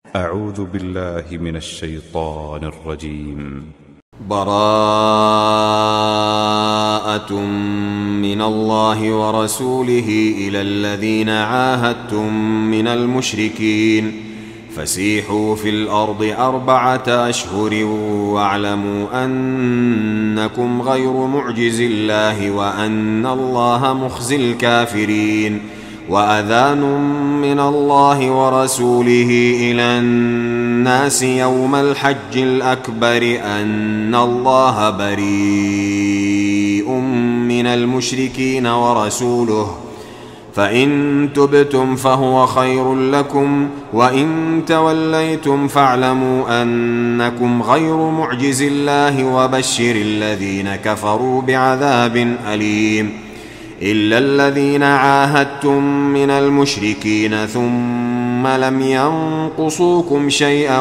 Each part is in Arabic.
أعوذ بالله من الشيطان الرجيم. براءة من الله ورسوله إلى الذين عاهدتم من المشركين فسيحوا في الأرض 4 أشهر واعلموا أنكم غير معجز الله وأن الله مخزي الكافرين. وأذان من الله ورسوله إلى الناس يوم الحج الأكبر أن الله بريء من المشركين ورسوله، فإن تبتم فهو خير لكم، وإن توليتم فاعلموا أنكم غير معجز الله وبشر الذين كفروا بعذاب أليم. إلا الذين عاهدتم من المشركين ثم لم ينقصوكم شيئا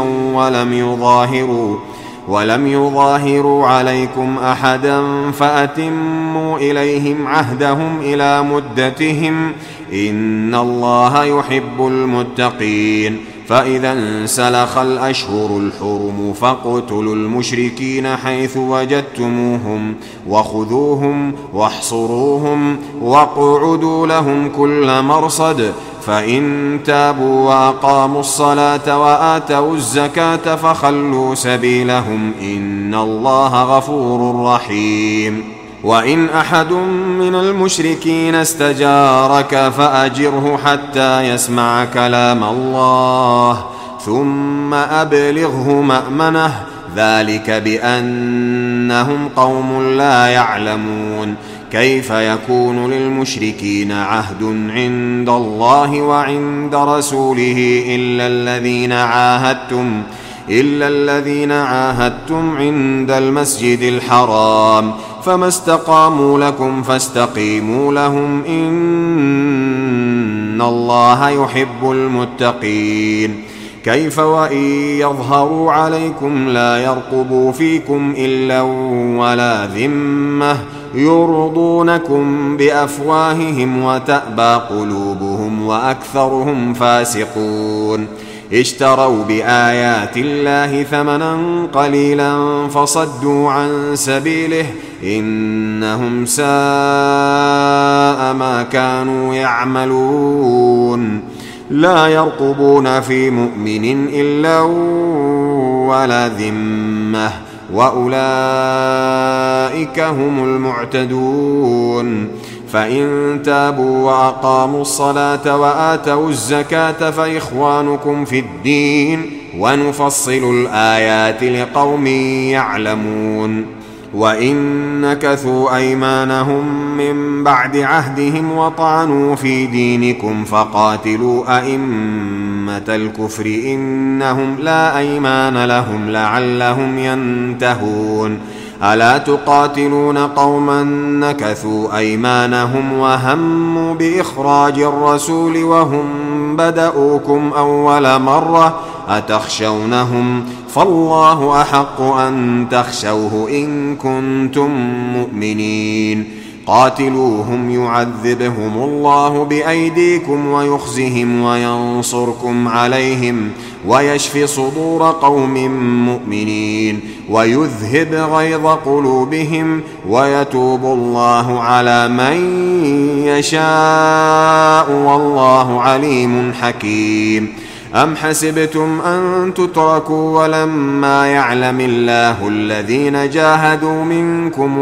ولم يظاهروا عليكم أحدا فأتموا إليهم عهدهم إلى مدتهم إن الله يحب المتقين. فإذا انسلخ الأشهر الحرم فاقتلوا المشركين حيث وجدتموهم وخذوهم واحصروهم واقعدوا لهم كل مرصد، فإن تابوا وأقاموا الصلاة وآتوا الزكاة فخلوا سبيلهم إن الله غفور رحيم. وإن أحد من المشركين استجارك فأجره حتى يسمع كلام الله ثم أبلغه مأمنه، ذلك بأنهم قوم لا يعلمون. كيف يكون للمشركين عهد عند الله وعند رسوله إلا الذين عاهدتم عند المسجد الحرام، فما استقاموا لكم فاستقيموا لهم إن الله يحب المتقين. كيف وإن يظهروا عليكم لا يرقبوا فيكم إلا ولا ذمة يرضونكم بأفواههم وتأبى قلوبهم وأكثرهم فاسقون. اشتروا بآيات الله ثمنا قليلا فصدوا عن سبيله إنهم ساء ما كانوا يعملون. لا يرقبون في مؤمن إلا ولا ذمة وأولئك هم المعتدون. فإن تابوا وأقاموا الصلاة وآتوا الزكاة فإخوانكم في الدين ونفصل الآيات لقوم يعلمون. وإن نكثوا أيمانهم من بعد عهدهم وطعنوا في دينكم فقاتلوا أئمة الكفر إنهم لا أيمان لهم لعلهم ينتهون. ألا تقاتلون قوما نكثوا أيمانهم وهموا بإخراج الرسول وهم بدؤوكم أول مرة أتخشونهم فالله أحق أن تخشوه إن كنتم مؤمنين. قاتلوهم يعذبهم الله بأيديكم ويخزهم وينصركم عليهم ويشف صدور قوم مؤمنين ويذهب غيظ قلوبهم ويتوب الله على من يشاء والله عليم حكيم. أم حسبتم أن تتركوا ولما يعلم الله الذين جاهدوا منكم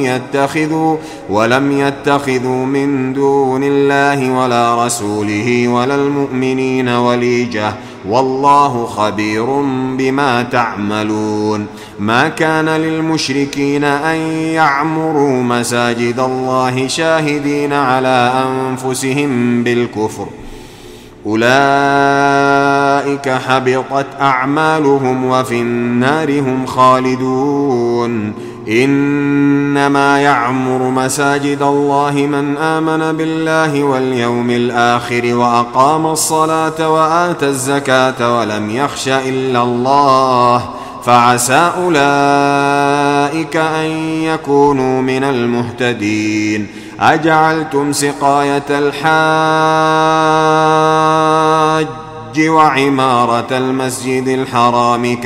ولم يتخذوا من دون الله ولا رسوله ولا المؤمنين وليجة والله خبير بما تعملون. ما كان للمشركين أن يعمروا مساجد الله شاهدين على أنفسهم بالكفر أولئك حبطت أعمالهم وفي النار هم خالدون. إنما يعمر مساجد الله من آمن بالله واليوم الآخر وأقام الصلاة وآتى الزكاة ولم يخش إلا الله فعسى أولئك أن يكونوا من المهتدين. أجعلتم سقاية الحاج الحج وعمارة المسجد الحرام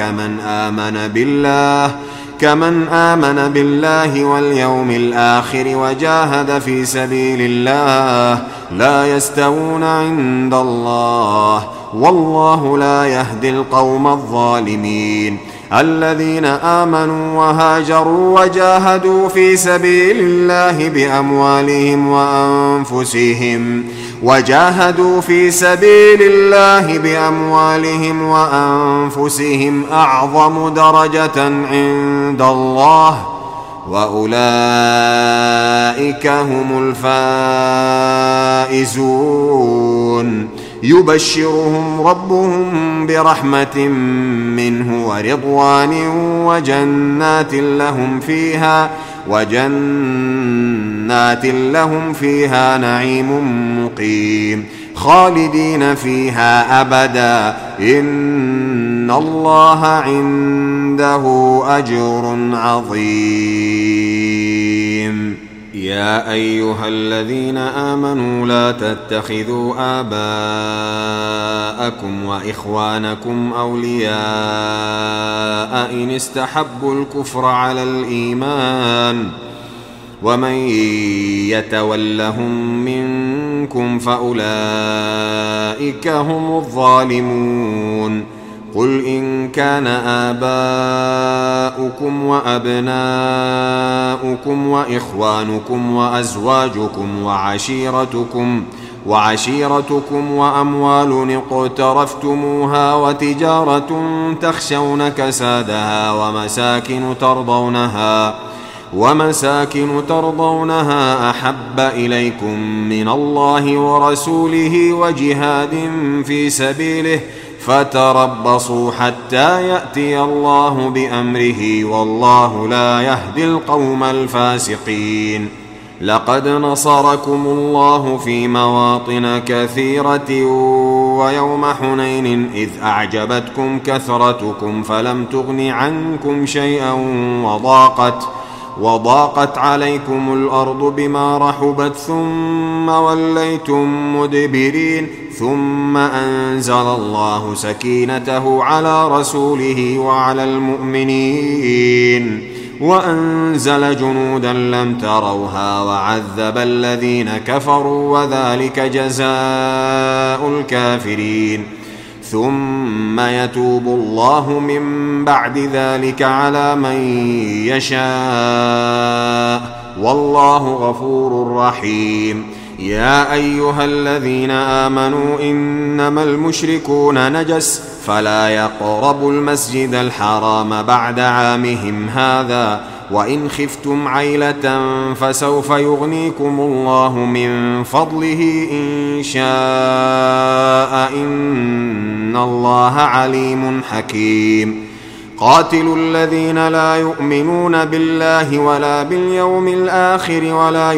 كمن آمن بالله واليوم الآخر وجاهد في سبيل الله لا يستوون عند الله والله لا يهدي القوم الظالمين. الذين آمنوا وهاجروا وجاهدوا في سبيل الله بأموالهم وأنفسهم أعظم درجة عند الله وأولئك هم الفائزون. يبشرهم ربهم برحمة منه ورضوان وجنات لهم فيها نعيم مقيم خالدين فيها أبدا إن الله عنده أجر عظيم. يا أيها الذين آمنوا لا تتخذوا آباءكم وإخوانكم أولياء إن استحبوا الكفر على الإيمان ومن يتولهم منكم فأولئك هم الظالمون. قل إن كان آباؤكم وأبناؤكم وإخوانكم وأزواجكم وعشيرتكم وأموال اقترفتموها وتجارة تخشون كسادها ومساكن ترضونها أحب إليكم من الله ورسوله وجهاد في سبيله فتربصوا حتى يأتي الله بأمره والله لا يهدي القوم الفاسقين. لقد نصركم الله في مواطن كثيرة ويوم حنين إذ أعجبتكم كثرتكم فلم تغن عنكم شيئا وضاقت عليكم الأرض بما رحبت ثم وليتم مدبرين ثم أنزل الله سكينته على رسوله وعلى المؤمنين وأنزل جنودا لم تروها وعذب الذين كفروا وذلك جزاء الكافرين. ثم يتوب الله من بعد ذلك على من يشاء والله غفور رحيم. يا أيها الذين آمنوا إنما المشركون نجس فلا يقربوا المسجد الحرام بعد عامهم هذا وإن خفتم عيلة فسوف يغنيكم الله من فضله إن شاء إن الله عليم حكيم. قاتلوا الذين لا يؤمنون بالله ولا باليوم الآخر ولا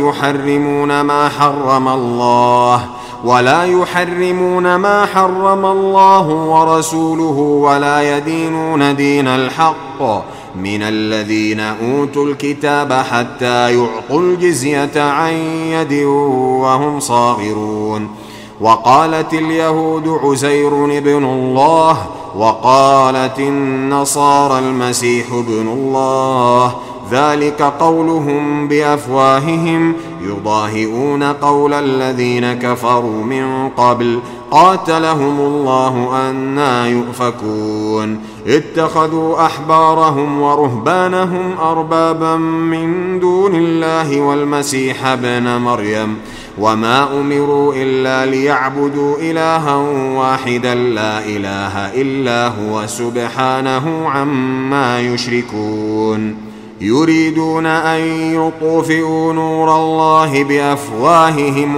يحرمون ما حرم الله ورسوله ولا يدينون دين الحق من الذين أوتوا الكتاب حتى يعطوا الجزية عن يد وهم صاغرون. وقالت اليهود عزير ابن الله وقالت النصارى المسيح ابن الله ذلك قولهم بأفواههم يضاهئون قول الذين كفروا من قبل قاتلهم الله أنى يؤفكون. اتخذوا أحبارهم ورهبانهم أربابا من دون الله والمسيح ابن مريم وما أمروا إلا ليعبدوا إلها واحدا لا إله إلا هو سبحانه عما يشركون. يريدون أن يطفئوا نور الله بأفواههم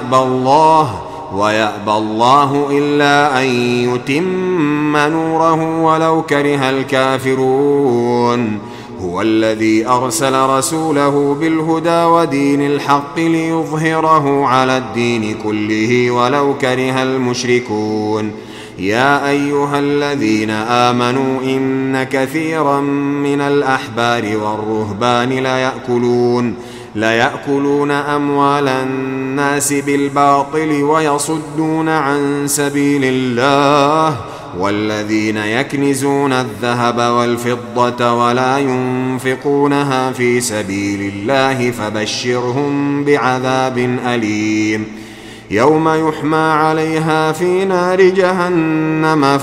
ويأبى الله إلا أن يتم نوره ولو كره الكافرون. هو الذي أرسل رسوله بالهدى ودين الحق ليظهره على الدين كله ولو كره المشركون. يا أيها الذين آمنوا إن كثيرا من الأحبار والرهبان ليأكلون أموال الناس بالباطل ويصدون عن سبيل الله والذين يكنزون الذهب والفضة ولا ينفقونها في سبيل الله فبشرهم بعذاب أليم يوم يحمى عليها في نار جهنم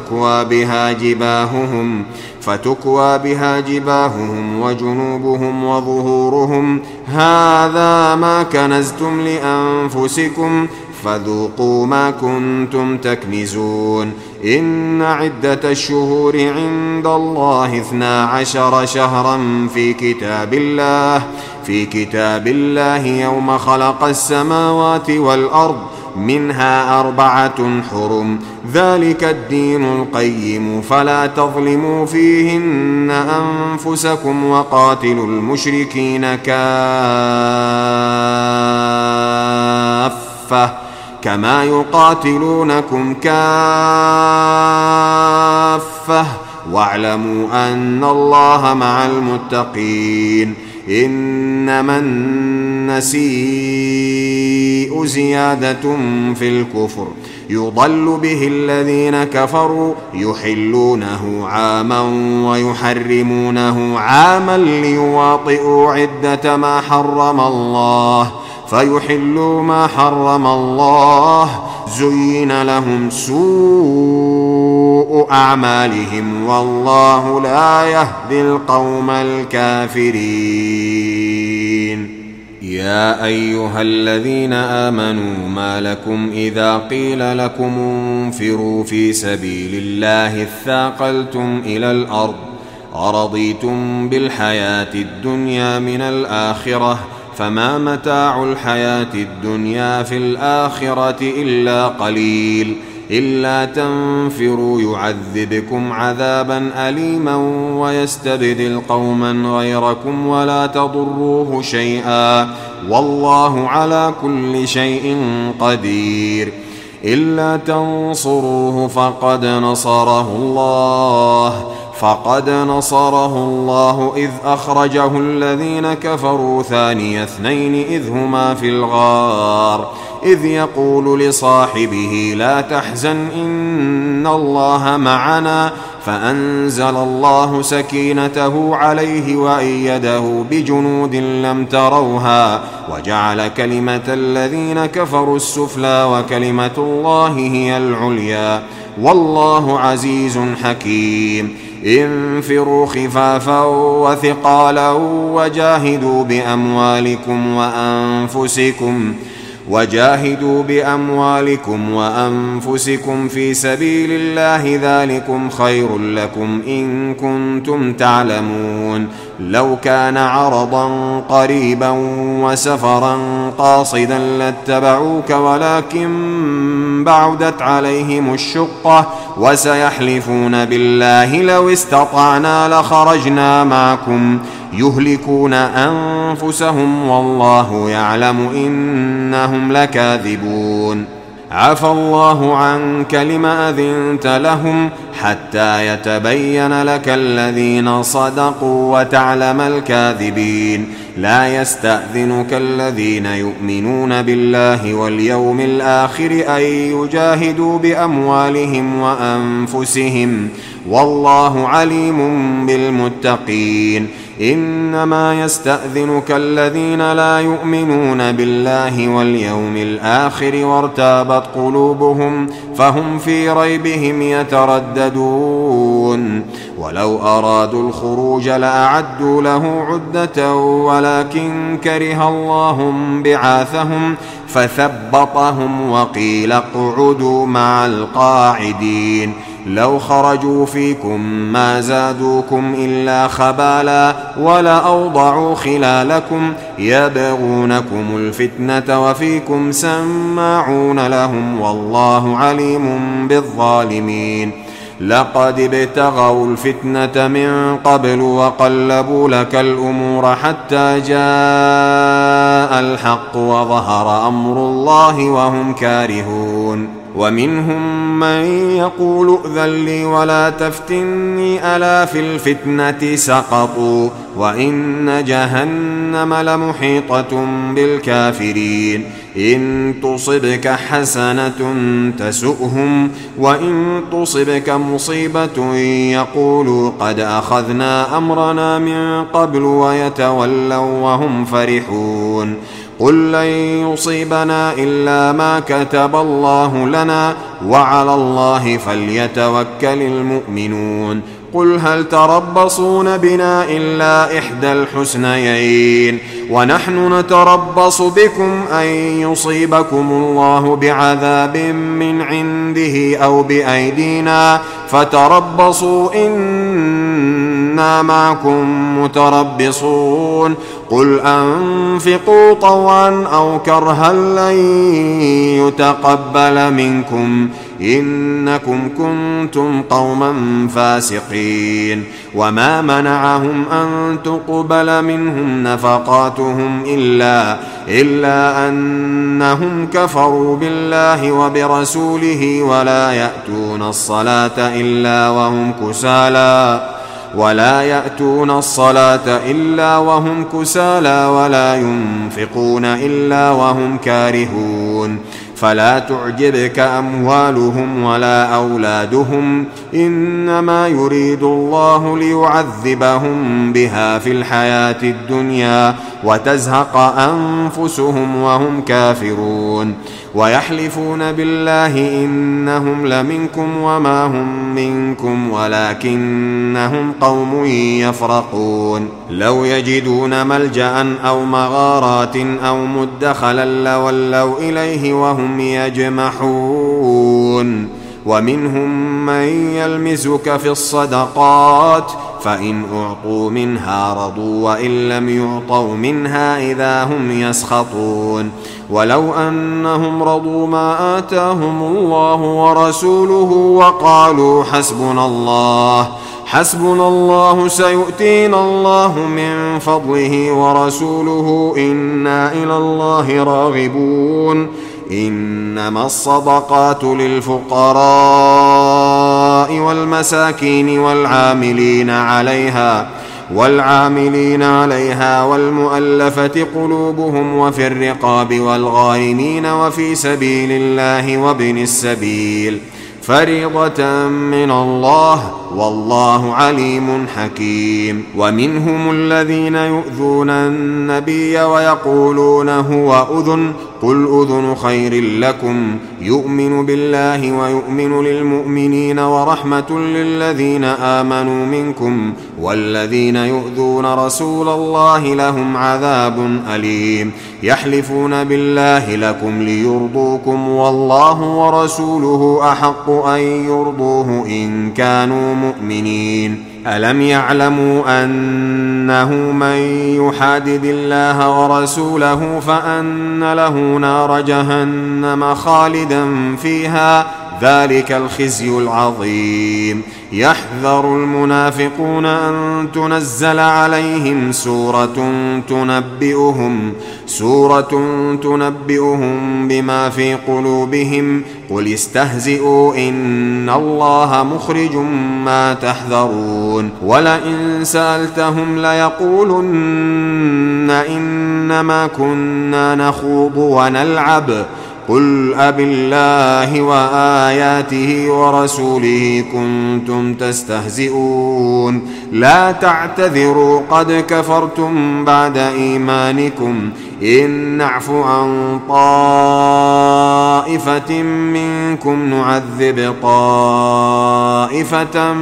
فتكوى بها جباههم وجنوبهم وظهورهم هذا ما كنزتم لأنفسكم فذوقوا ما كنتم تكنزون إن عدة الشهور عند الله 12 شهرا في كتاب الله يوم خلق السماوات والأرض منها 4 حرم ذلك الدين القيم فلا تظلموا فيهن أنفسكم وقاتلوا المشركين كافة كما يقاتلونكم كافة واعلموا أن الله مع المتقين إنما النسيء زيادة في الكفر يضل به الذين كفروا يحلونه عاما ويحرمونه عاما ليواطئوا عدة ما حرم الله فيحلوا ما حرم الله زين لهم سوء أعمالهم والله لا يهدي القوم الكافرين يا أيها الذين آمنوا ما لكم إذا قيل لكم انفروا في سبيل الله اثاقلتم إلى الأرض أرضيتم بالحياة الدنيا من الآخرة فما متاع الحياة الدنيا في الآخرة إلا قليل إلا تنفروا يعذبكم عذابا أليما ويستبدل قوما غيركم ولا تضروه شيئا والله على كل شيء قدير إلا تنصروه فقد نصره الله إذ أخرجه الذين كفروا ثاني اثنين إذ هما في الغار إذ يقول لصاحبه لا تحزن إن الله معنا فأنزل الله سكينته عليه وأيده بجنود لم تروها وجعل كلمة الذين كفروا السفلى وكلمة الله هي العليا والله عزيز حكيم انفروا خفافا وثقالا وجاهدوا بأموالكم وأنفسكم في سبيل الله ذلكم خير لكم إن كنتم تعلمون لو كان عرضا قريبا وسفرا قاصدا لاتبعوك ولكن بعدت عليهم الشقة وسيحلفون بالله لو استطعنا لخرجنا معكم يهلكون أنفسهم والله يعلم إنهم لكاذبون عفى الله عنك لم أذنت لهم حتى يتبين لك الذين صدقوا وتعلم الكاذبين لا يستأذنك الذين يؤمنون بالله واليوم الآخر أن يجاهدوا بأموالهم وأنفسهم والله عليم بالمتقين إنما يستأذنك الذين لا يؤمنون بالله واليوم الآخر وارتابت قلوبهم فهم في ريبهم يترددون ولو أرادوا الخروج لأعدوا له عدة ولكن كره الله بعاثهم فثبطهم وقيل اقعدوا مع القاعدين لو خرجوا فيكم ما زادوكم إلا خبالا ولأوضعوا خلالكم يبغونكم الفتنة وفيكم سماعون لهم والله عليم بالظالمين لقد ابتغوا الفتنة من قبل وقلبوا لك الأمور حتى جاء الحق وظهر أمر الله وهم كارهون ومنهم من يقول ائذن لي ولا تفتني ألا في الفتنة سقطوا وإن جهنم لمحيطة بالكافرين إن تصبك حسنة تسؤهم وإن تصبك مصيبة يقولوا قد أخذنا أمرنا من قبل ويتولوا وهم فرحون قل لن يصيبنا إلا ما كتب الله لنا وعلى الله فليتوكل المؤمنون قل هل تربصون بنا إلا إحدى الحسنيين ونحن نتربص بكم أن يصيبكم الله بعذاب من عنده أو بأيدينا فتربصوا إنا معكم متربصون قل أنفقوا طوعا أو كرها لن يتقبل منكم إنكم كنتم قوما فاسقين وما منعهم أن تقبل منهم نفقاتهم إلا أنهم كفروا بالله وبرسوله ولا يأتون الصلاة إلا وهم كسالى ولا ينفقون إلا وهم كارهون فلا تعجبك أموالهم ولا أولادهم إنما يريد الله ليعذبهم بها في الحياة الدنيا وتزهق أنفسهم وهم كافرون ويحلفون بالله إنهم لمنكم وما هم منكم ولكنهم قوم يفرقون لو يجدون ملجأ أو مغارات أو مدخلا لولوا إليه وهم يجمحون ومنهم من يلمزك في الصدقات فإن أعطوا منها رضوا وإن لم يعطوا منها إذا هم يسخطون ولو أنهم رضوا ما آتاهم الله ورسوله وقالوا حسبنا الله سيؤتينا الله من فضله ورسوله إنا إلى الله راغبون إنما الصدقات للفقراء والمساكين والعاملين عليها والمؤلفة قلوبهم وفي الرقاب والغارمين وفي سبيل الله وابن السبيل فريضة من الله والله عليم حكيم ومنهم الذين يؤذون النبي ويقولون هو أذن قل أذن خير لكم يؤمن بالله ويؤمن للمؤمنين ورحمة للذين آمنوا منكم والذين يؤذون رسول الله لهم عذاب أليم يحلفون بالله لكم ليرضوكم والله ورسوله أحق أن يرضوه إن كانوا مؤمنين ألم يعلموا أنه من يحادد الله ورسوله فأن له نار جهنم خالدا فيها ذلك الخزي العظيم يحذر المنافقون أن تنزل عليهم سورة تنبئهم بما في قلوبهم قل استهزئوا إن الله مخرج ما تحذرون ولئن سألتهم ليقولن إنما كنا نخوض ونلعب قل أبالله وآياته ورسوله كنتم تستهزئون لا تعتذروا قد كفرتم بعد إيمانكم إن نعف عن طائفة منكم نعذب طائفة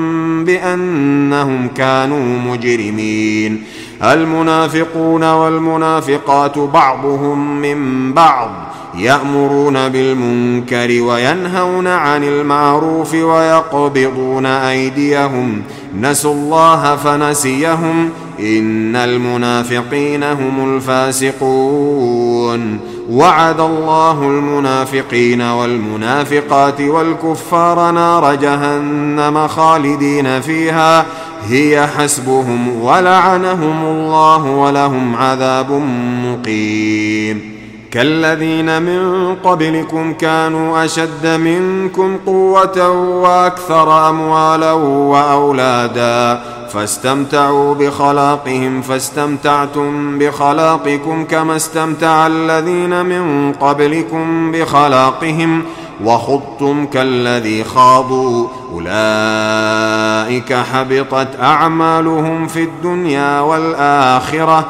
بأنهم كانوا مجرمين المنافقون والمنافقات بعضهم من بعض يأمرون بالمنكر وينهون عن المعروف ويقبضون أيديهم نسوا الله فنسيهم إن المنافقين هم الفاسقون وعد الله المنافقين والمنافقات والكفار نار جهنم خالدين فيها هي حسبهم ولعنهم الله ولهم عذاب مقيم كالذين من قبلكم كانوا أشد منكم قوة وأكثر أموالا وأولادا فاستمتعوا بخلاقهم فاستمتعتم بخلاقكم كما استمتع الذين من قبلكم بخلاقهم وخضتم كالذي خاضوا أولئك حبطت أعمالهم في الدنيا والآخرة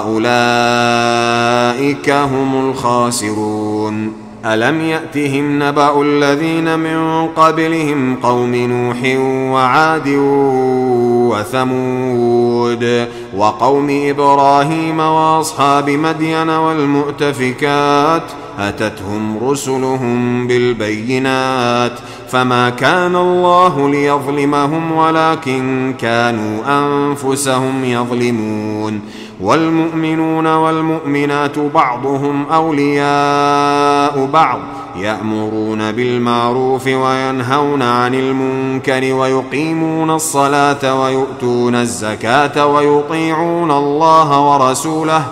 وأولئك هم الخاسرون. ألم يأتهم نبأ الذين من قبلهم قوم نوح وعاد وثمود وقوم إبراهيم وأصحاب مدين والمؤتفكات أتتهم رسلهم بالبينات فما كان الله ليظلمهم ولكن كانوا أنفسهم يظلمون. والمؤمنون والمؤمنات بعضهم أولياء بعض يأمرون بالمعروف وينهون عن المنكر ويقيمون الصلاة ويؤتون الزكاة ويطيعون الله ورسوله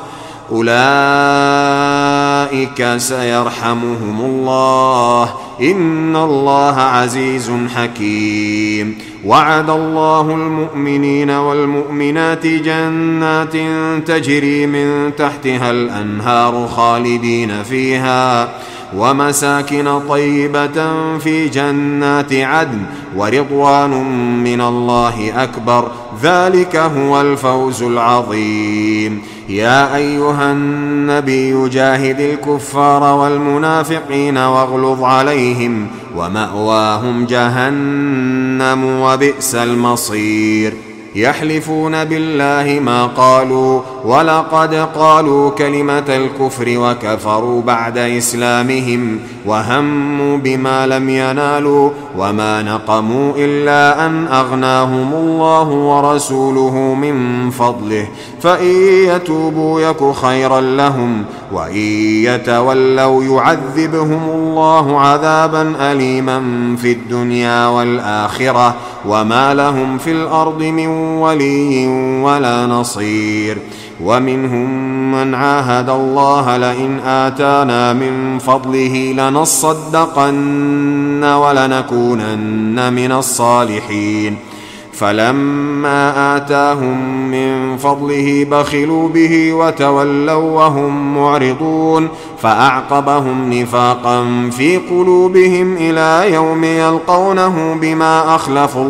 أولئك سيرحمهم الله إن الله عزيز حكيم. وعد الله المؤمنين والمؤمنات جنات تجري من تحتها الأنهار خالدين فيها ومساكن طيبة في جنات عدن ورضوان من الله أكبر ذلك هو الفوز العظيم. يا أيها النبي جاهد الكفار والمنافقين واغلظ عليهم ومأواهم جهنم وبئس المصير. يحلفون بالله ما قالوا ولقد قالوا كلمة الكفر وكفروا بعد إسلامهم وهموا بما لم ينالوا وما نقموا إلا أن أغناهم الله ورسوله من فضله فإن يتوبوا يك خيرا لهم وإن يتولوا يعذبهم الله عذابا أليما في الدنيا والآخرة وما لهم في الأرض من ولي ولا نصير. ومنهم من عاهد الله لئن آتانا من فضله لنصدقن ولنكونن من الصالحين فلما آتاهم من فضله بخلوا به وتولوا وهم معرضون فأعقبهم نفاقا في قلوبهم إلى يوم يلقونه بما أخلفوا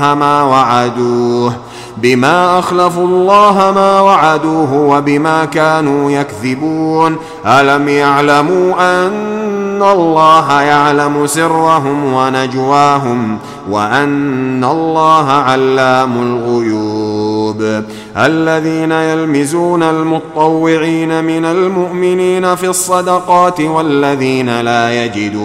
الله ما وعدوه وبما كانوا يكذبون. ألم يعلموا أن الله يعلم سرهم ونجواهم وأن الله علام الغيوب. الذين يلمزون المطوعين من المؤمنين في الصدقات والذين لا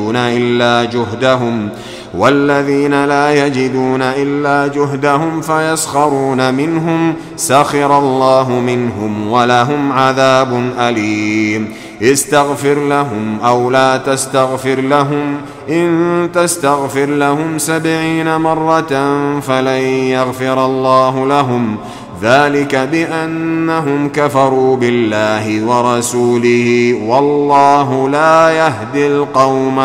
يجدون إلا جهدهم فيسخرون منهم سخر الله منهم ولهم عذاب أليم. استغفر لهم أو لا تستغفر لهم إن تستغفر لهم 70 مرة فلن يغفر الله لهم ذلك بأنهم كفروا بالله ورسوله والله لا يهدي القوم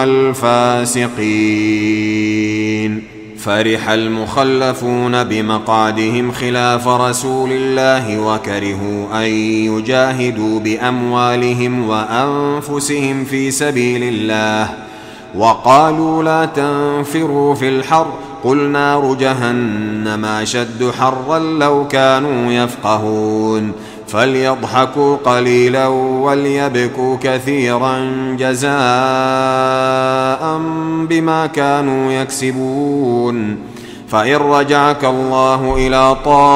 الفاسقين. فرح المخلفون بمقعدهم خلاف رسول الله وكرهوا أن يجاهدوا بأموالهم وأنفسهم في سبيل الله وقالوا لا تنفروا في الحر قل نار جهنم أشد حرا لو كانوا يفقهون. فليضحكوا قليلا وليبكوا كثيرا جزاء بما كانوا يكسبون. فإن رجعك الله إلى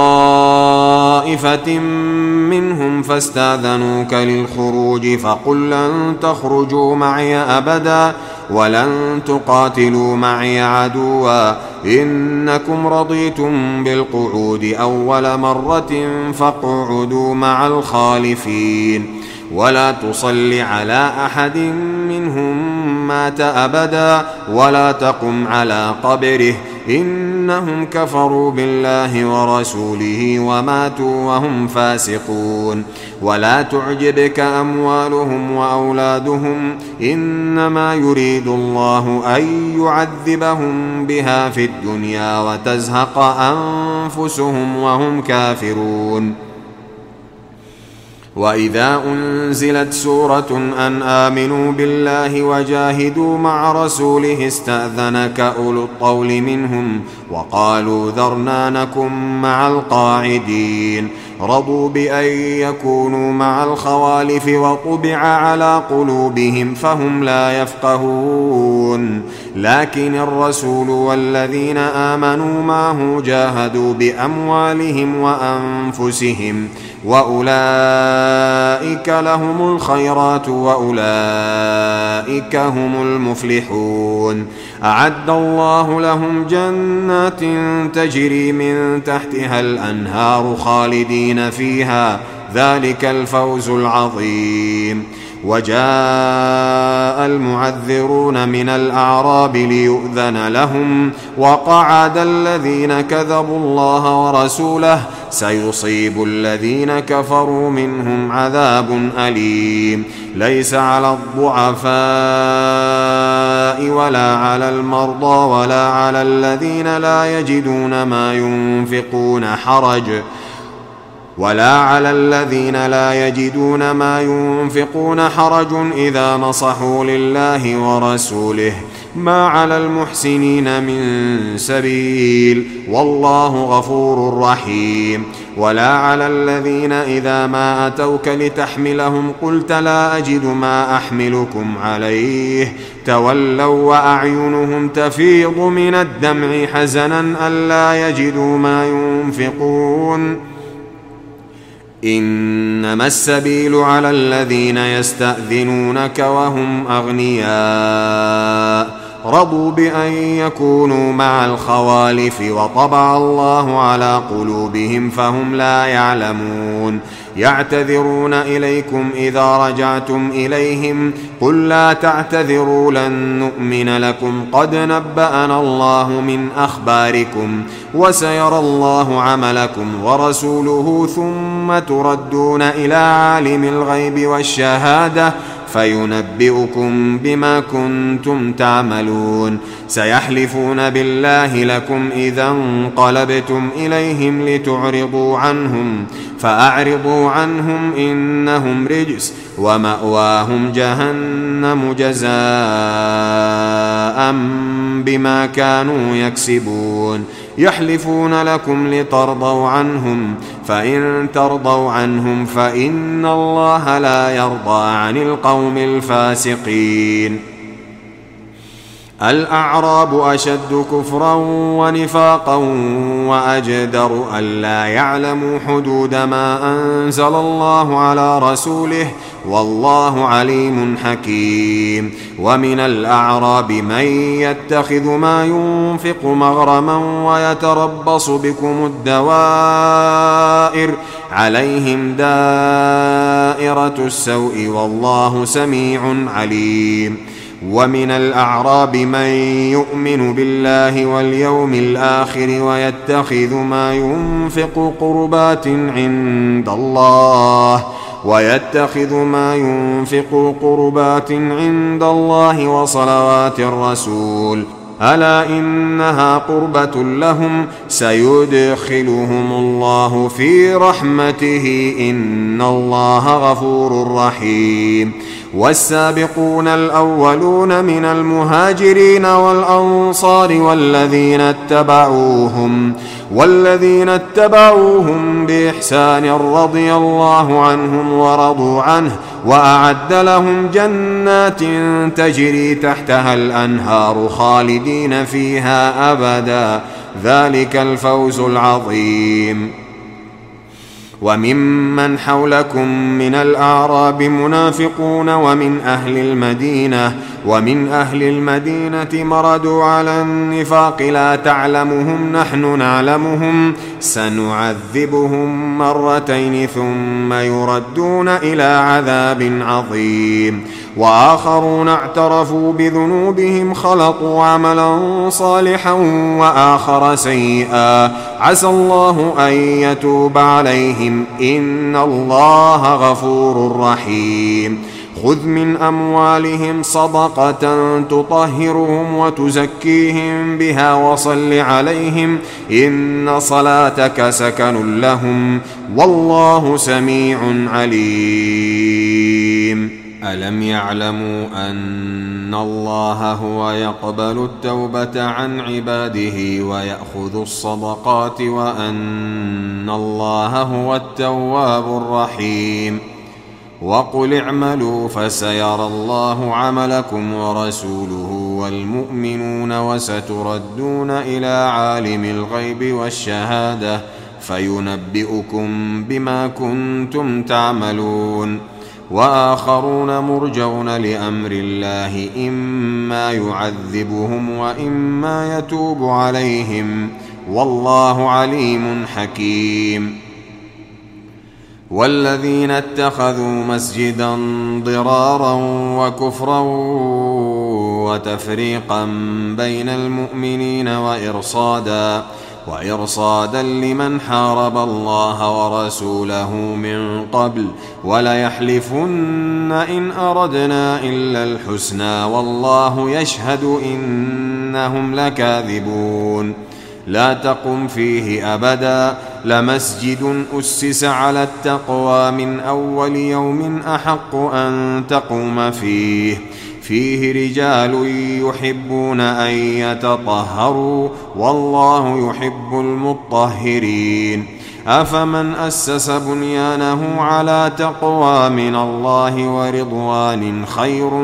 طائفة منهم فاستأذنوك للخروج فقل لن تخرجوا معي أبدا ولن تقاتلوا معي عدوا إنكم رضيتم بالقعود أول مرة فاقعدوا مع الخالفين ولا تصل على أحد منهم مات أبدا ولا تقم على قبره إنهم كفروا بالله ورسوله وماتوا وهم فاسقون ولا تعجبك أموالهم وأولادهم إنما يريد الله أن يعذبهم بها في الدنيا وتزهق أنفسهم وهم كافرون وإذا أنزلت سورة أن آمنوا بالله وجاهدوا مع رسوله استأذنك أولو الطول منهم وقالوا ذرنا نكن مع القاعدين رضوا بأن يكونوا مع الخوالف وطبع على قلوبهم فهم لا يفقهون لكن الرسول والذين آمنوا معه جاهدوا بأموالهم وأنفسهم وأولئك لهم الخيرات وأولئك هم المفلحون أعد الله لهم جنات تجري من تحتها الأنهار خالدين فيها ذلك الفوز العظيم وجاء المعذرون من الأعراب ليؤذن لهم وقعد الذين كذبوا الله ورسوله سيصيب الذين كفروا منهم عذاب أليم ليس على الضعفاء ولا على المرضى ولا على الذين لا يجدون ما ينفقون حرج إذا نصحوا لله ورسوله ما على المحسنين من سبيل والله غفور رحيم ولا على الذين إذا ما أتوك لتحملهم قلت لا أجد ما أحملكم عليه تولوا وأعينهم تفيض من الدمع حزنا ألا يجدوا ما ينفقون إنما السبيل على الذين يستأذنونك وهم أغنياء رضوا بأن يكونوا مع الخوالف وطبع الله على قلوبهم فهم لا يعلمون يعتذرون إليكم إذا رجعتم إليهم قل لا تعتذروا لن نؤمن لكم قد نبأنا الله من أخباركم وسيرى الله عملكم ورسوله ثم تردون إلى عالم الغيب والشهادة فينبئكم بما كنتم تعملون سيحلفون بالله لكم إذا انقلبتم إليهم لتعرضوا عنهم فأعرضوا عنهم إنهم رجس ومأواهم جهنم جزاء بما كانوا يكسبون يحلفون لكم لترضوا عنهم فإن ترضوا عنهم فإن الله لا يرضى عن القوم الفاسقين الأعراب أشد كفرا ونفاقا وأجدر ألا يعلموا حدود ما أنزل الله على رسوله والله عليم حكيم ومن الأعراب من يتخذ ما ينفق مغرما ويتربص بكم الدوائر عليهم دائرة السوء والله سميع عليم ومن الأعراب من يؤمن بالله واليوم الآخر ويتخذ ما ينفق قربات عند الله وصلوات الرسول ألا إنها قربة لهم سيدخلهم الله في رحمته إن الله غفور رحيم والسابقون الأولون من المهاجرين والأنصار والذين اتبعوهم بإحسان رضي الله عنهم ورضوا عنه وأعد لهم جنات تجري تحتها الأنهار خالدين فيها أبدا ذلك الفوز العظيم وممن حولكم من الأعراب منافقون ومن أهل المدينة ومن أهل المدينة مردوا على النفاق لا تعلمهم نحن نعلمهم سنعذبهم مرتين ثم يردون إلى عذاب عظيم وآخرون اعترفوا بذنوبهم خلطوا عملا صالحا وآخر سيئا عسى الله أن يتوب عليهم إن الله غفور رحيم خذ من أموالهم صدقة تطهرهم وتزكيهم بها وصل عليهم إن صلاتك سكن لهم والله سميع عليم ألم يعلموا أن الله هو يقبل التوبة عن عباده ويأخذ الصدقات وأن الله هو التواب الرحيم وقل اعملوا فسيرى الله عملكم ورسوله والمؤمنون وستردون إلى عالم الغيب والشهادة فينبئكم بما كنتم تعملون وآخرون مرجون لأمر الله إما يعذبهم وإما يتوب عليهم والله عليم حكيم والذين اتخذوا مسجدا ضرارا وكفرا وتفريقا بين المؤمنين وإرصادا لمن حارب الله ورسوله من قبل وليحلفن إن أردنا إلا الحسنى والله يشهد إنهم لكاذبون لا تقم فيه أبدا لمسجد أسس على التقوى من أول يوم أحق أن تقوم فيه رجال يحبون أن يتطهروا والله يحب المطهرين أفمن أسس بنيانه على تقوى من الله ورضوان خير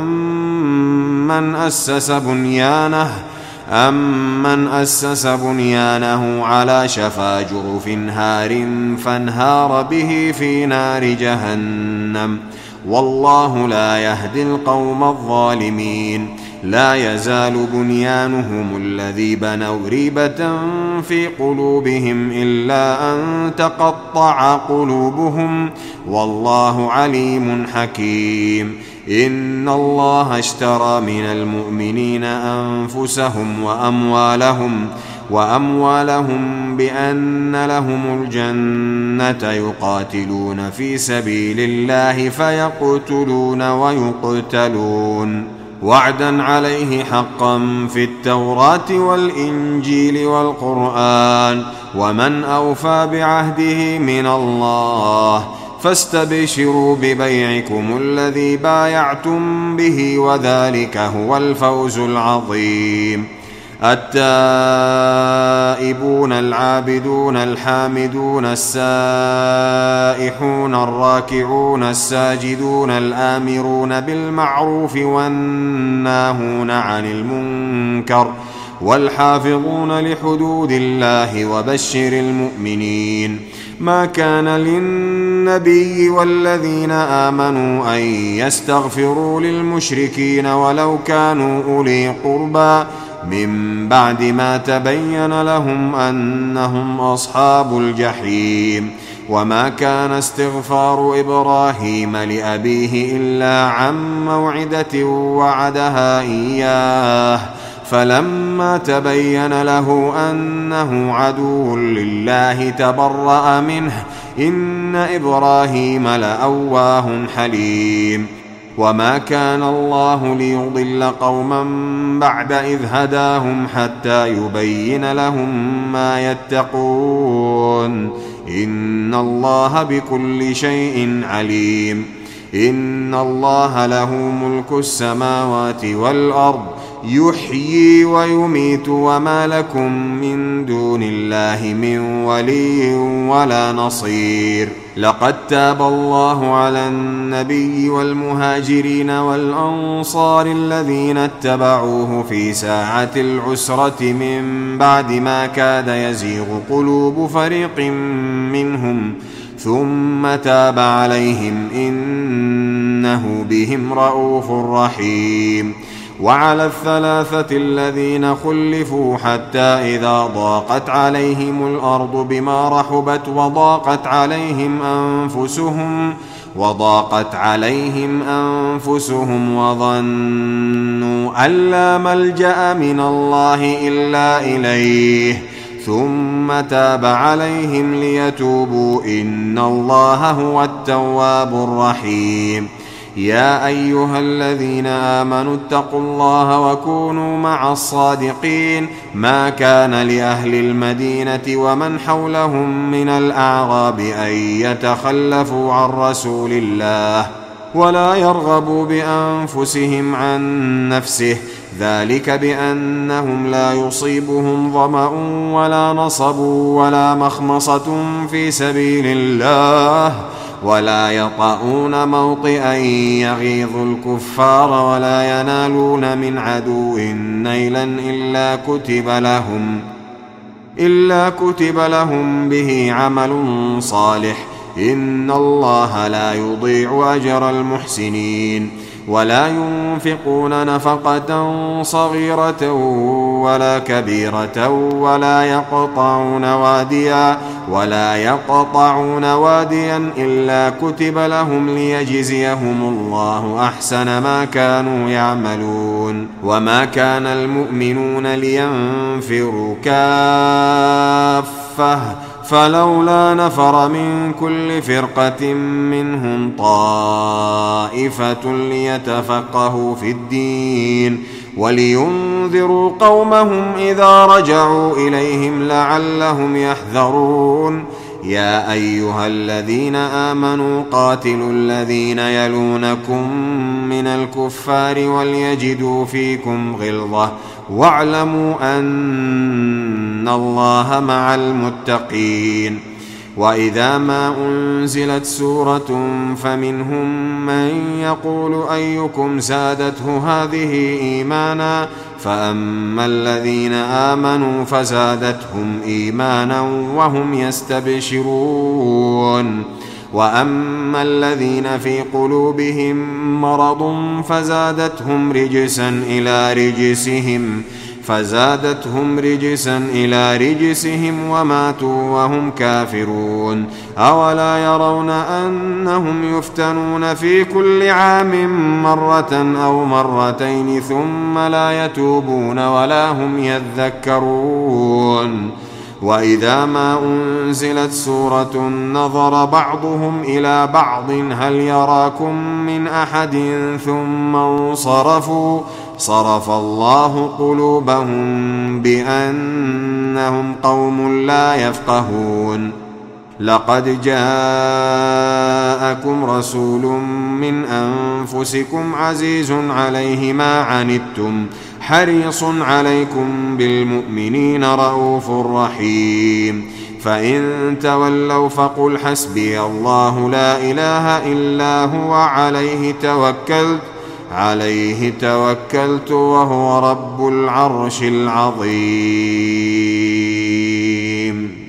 أم من أسس بنيانه على شفا جرف هار فانهار به في نار جهنم والله لا يهدي القوم الظالمين لا يزال بنيانهم الذي بنوا ريبة في قلوبهم إلا أن تقطع قلوبهم والله عليم حكيم إن الله اشترى من المؤمنين أنفسهم وأموالهم بأن لهم الجنة يقاتلون في سبيل الله فيقتلون ويقتلون وعدا عليه حقا في التوراة والإنجيل والقرآن ومن أوفى بعهده من الله فاستبشروا ببيعكم الذي بايعتم به وذلك هو الفوز العظيم التائبون العابدون الحامدون السائحون الراكعون الساجدون الآمرون بالمعروف والناهون عن المنكر والحافظون لحدود الله وبشر المؤمنين ما كان للنبي والذين آمنوا أن يستغفروا للمشركين ولو كانوا أولي قربى من بعد ما تبين لهم أنهم أصحاب الجحيم وما كان استغفار إبراهيم لأبيه إلا عن موعدة وعدها إياه فلما تبين له أنه عدو لله تبرأ منه إن إبراهيم لأواه حليم وما كان الله ليضل قوما بعد إذ هداهم حتى يبين لهم ما يتقون إن الله بكل شيء عليم إن الله له ملك السماوات والأرض يحيي ويميت وما لكم من دون الله من ولي ولا نصير لقد تاب الله على النبي والمهاجرين والأنصار الذين اتبعوه في ساعة العسرة من بعد ما كاد يزيغ قلوب فريق منهم ثم تاب عليهم إنه إنه بهم رءوف رحيم. وعلى الثلاثة الذين خلفوا حتى إذا ضاقت عليهم الأرض بما رحبت وضاقت عليهم أنفسهم وظنوا أن لا ملجأ من الله إلا إليه ثم تاب عليهم ليتوبوا إن الله هو التواب الرحيم. يا أيها الذين آمنوا اتقوا الله وكونوا مع الصادقين. ما كان لأهل المدينة ومن حولهم من الأعراب أن يتخلفوا عن رسول الله ولا يرغبوا بأنفسهم عن نفسه، ذلك بأنهم لا يصيبهم ظمأ ولا نصب ولا مخمصة في سبيل الله ولا يطؤون موطئا يغيظ الكفار ولا ينالون من عدو نيلا إلا كتب لهم به عمل صالح. إن الله لا يضيع أجر المحسنين. ولا ينفقون نفقة صغيرة ولا كبيرة ولا يقطعون واديا إلا كتب لهم ليجزيهم الله أحسن ما كانوا يعملون. وما كان المؤمنون لينفروا كافة فلولا نفر من كل فرقة منهم طائفة ليتفقهوا في الدين ولينذروا قومهم إذا رجعوا إليهم لعلهم يحذرون. يا أيها الذين آمنوا قاتلوا الذين يلونكم من الكفار وليجدوا فيكم غلظة واعلموا أن الله مع المتقين. وإذا ما أنزلت سورة فمنهم من يقول أيكم زادته هذه إيمانا فأما الذين آمنوا فزادتهم إيمانا وهم يستبشرون. وأما الذين في قلوبهم مرض فزادتهم رجسا إلى رجسهم وماتوا وهم كافرون. أولا يرون أنهم يفتنون في كل عام مرة أو مرتين ثم لا يتوبون ولا هم يذكرون. وإذا ما أنزلت سورة نظر بعضهم إلى بعض هل يراكم من أحد ثم انصرفوا صرف الله قلوبهم بأنهم قوم لا يفقهون. لقد جاءكم رسول من أنفسكم عزيز عليه ما عنتم حريص عليكم بالمؤمنين رءوف رحيم. فإن تولوا فقل حسبي الله لا إله إلا هو عليه توكلت وهو رب العرش العظيم.